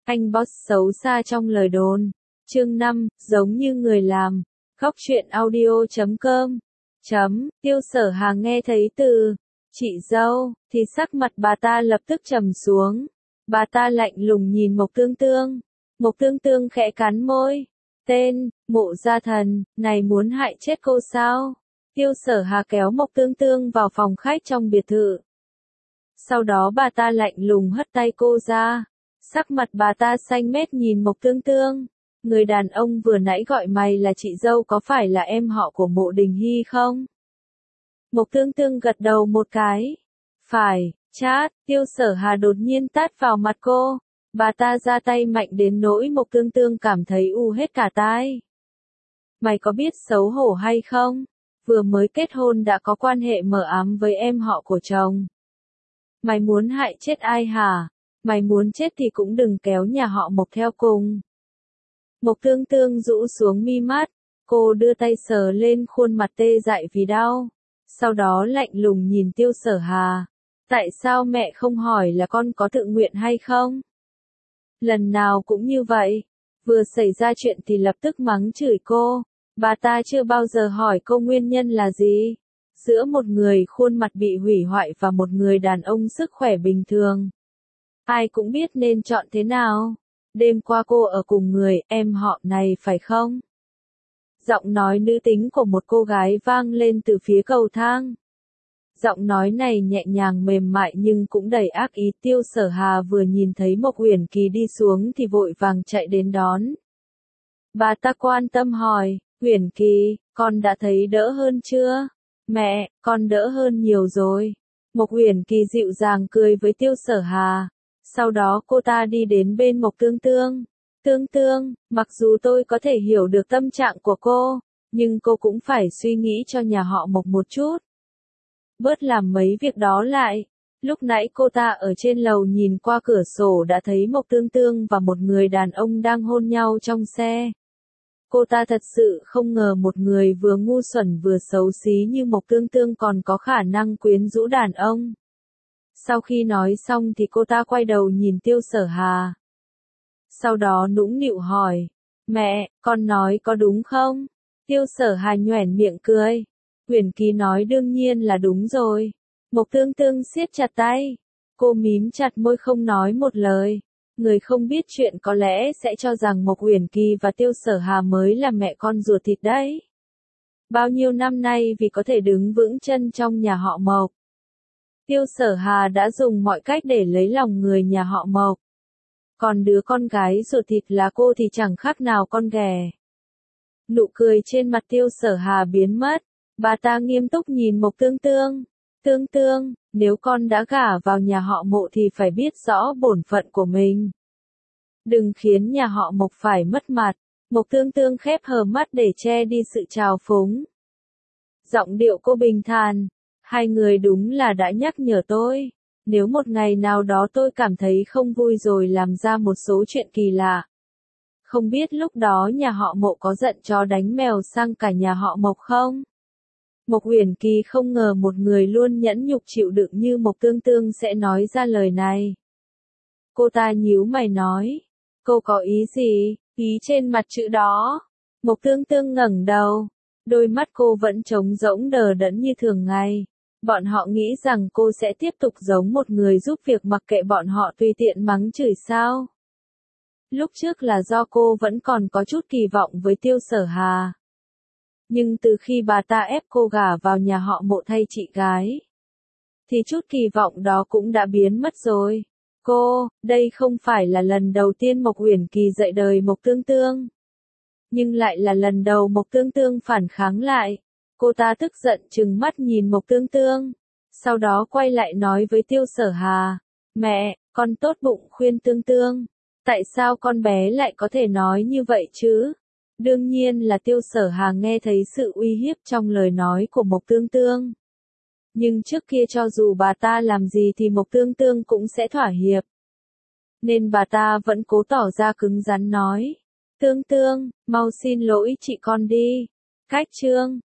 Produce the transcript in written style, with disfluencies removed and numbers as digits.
Anh boss xấu xa trong lời đồn. Chương 5, giống như người làm. Góc truyện audio.com. Tiêu Sở Hà nghe thấy từ chị dâu, thì sắc mặt bà ta lập tức trầm xuống. Bà ta lạnh lùng nhìn Mộc Tương Tương. Mộc Tương Tương khẽ cắn môi. Tên, Mộ Gia Thần, này muốn hại chết cô sao? Tiêu Sở Hà kéo Mộc Tương Tương vào phòng khách trong biệt thự. Sau đó bà ta lạnh lùng hất tay cô ra. Sắc mặt bà ta xanh mét nhìn Mộc Tương Tương. Người đàn ông vừa nãy gọi mày là chị dâu có phải là em họ của Mộ Đình Hy không? Mộc Tương Tương gật đầu một cái. Phải, chát, Tiêu Sở Hà đột nhiên tát vào mặt cô. Bà ta ra tay mạnh đến nỗi Mộc Tương Tương cảm thấy u hết cả tai. Mày có biết xấu hổ hay không? Vừa mới kết hôn đã có quan hệ mờ ám với em họ của chồng. Mày muốn hại chết ai hả? Mày muốn chết thì cũng đừng kéo nhà họ Mộc theo cùng. Mộc Tương Tương rũ xuống mi mắt, cô đưa tay sờ lên khuôn mặt tê dại vì đau. Sau đó lạnh lùng nhìn Tiêu Sở Hà. Tại sao mẹ không hỏi là con có tự nguyện hay không? Lần nào cũng như vậy. Vừa xảy ra chuyện thì lập tức mắng chửi cô. Bà ta chưa bao giờ hỏi cô nguyên nhân là gì. Giữa một người khuôn mặt bị hủy hoại và một người đàn ông sức khỏe bình thường. Ai cũng biết nên chọn thế nào. Đêm qua cô ở cùng người em họ này phải không? Giọng nói nữ tính của một cô gái vang lên từ phía cầu thang. Giọng nói này nhẹ nhàng mềm mại nhưng cũng đầy ác ý. Tiêu Sở Hà vừa nhìn thấy Mộc Uyển Kỳ đi xuống thì vội vàng chạy đến đón. Bà ta quan tâm hỏi, Uyển Kỳ, con đã thấy đỡ hơn chưa? Mẹ, con đỡ hơn nhiều rồi. Mộc Uyển Kỳ dịu dàng cười với Tiêu Sở Hà. Sau đó cô ta đi đến bên Mộc Tương Tương. Tương Tương, mặc dù tôi có thể hiểu được tâm trạng của cô, nhưng cô cũng phải suy nghĩ cho nhà họ Mộc một chút. Bớt làm mấy việc đó lại. Lúc nãy cô ta ở trên lầu nhìn qua cửa sổ đã thấy Mộc Tương Tương và một người đàn ông đang hôn nhau trong xe. Cô ta thật sự không ngờ một người vừa ngu xuẩn vừa xấu xí như Mộc Tương Tương còn có khả năng quyến rũ đàn ông. Sau khi nói xong thì cô ta quay đầu nhìn Tiêu Sở Hà. Sau đó nũng nịu hỏi, mẹ, con nói có đúng không? Tiêu Sở Hà nhoẻn miệng cười. Uyển Kỳ nói đương nhiên là đúng rồi. Mộc Tương Tương siết chặt tay. Cô mím chặt môi không nói một lời. Người không biết chuyện có lẽ sẽ cho rằng Mộc Uyển Kỳ và Tiêu Sở Hà mới là mẹ con ruột thịt đấy. Bao nhiêu năm nay vì có thể đứng vững chân trong nhà họ Mộc, Tiêu Sở Hà đã dùng mọi cách để lấy lòng người nhà họ Mộc. Còn đứa con gái ruột thịt là cô thì chẳng khác nào con ghẻ. Nụ cười trên mặt Tiêu Sở Hà biến mất. Bà ta nghiêm túc nhìn Mộc Tương Tương. Tương Tương, nếu con đã gả vào nhà họ Mộ thì phải biết rõ bổn phận của mình. Đừng khiến nhà họ Mộc phải mất mặt. Mộc Tương Tương khép hờ mắt để che đi sự trào phúng. Giọng điệu cô bình thản. Hai người đúng là đã nhắc nhở tôi. Nếu một ngày nào đó tôi cảm thấy không vui rồi làm ra một số chuyện kỳ lạ. Không biết lúc đó nhà họ Mộ có giận chó đánh mèo sang cả nhà họ Mộc không? Mộc Uyển Kỳ không ngờ một người luôn nhẫn nhục chịu đựng như Mộc Tương Tương sẽ nói ra lời này. Cô ta nhíu mày nói. Cô có ý gì? Ý trên mặt chữ đó. Mộc Tương Tương ngẩng đầu. Đôi mắt cô vẫn trống rỗng đờ đẫn như thường ngày. Bọn họ nghĩ rằng cô sẽ tiếp tục giống một người giúp việc mặc kệ bọn họ tùy tiện mắng chửi sao. Lúc trước là do cô vẫn còn có chút kỳ vọng với Tiêu Sở Hà. Nhưng từ khi bà ta ép cô gả vào nhà họ Mộ thay chị gái, thì chút kỳ vọng đó cũng đã biến mất rồi. Đây không phải là lần đầu tiên Mộc Uyển Kỳ dạy đời Mộc Tương Tương. Nhưng lại là lần đầu Mộc Tương Tương phản kháng lại. Cô ta tức giận trừng mắt nhìn Mộc Tương Tương. Sau đó quay lại nói với Tiêu Sở Hà. Mẹ, con tốt bụng khuyên Tương Tương. Tại sao con bé lại có thể nói như vậy chứ? Đương nhiên là Tiêu Sở Hà nghe thấy sự uy hiếp trong lời nói của Mộc Tương Tương. Nhưng trước kia cho dù bà ta làm gì thì Mộc Tương Tương cũng sẽ thỏa hiệp. Nên bà ta vẫn cố tỏ ra cứng rắn nói. Tương Tương, mau xin lỗi chị con đi. Cách chương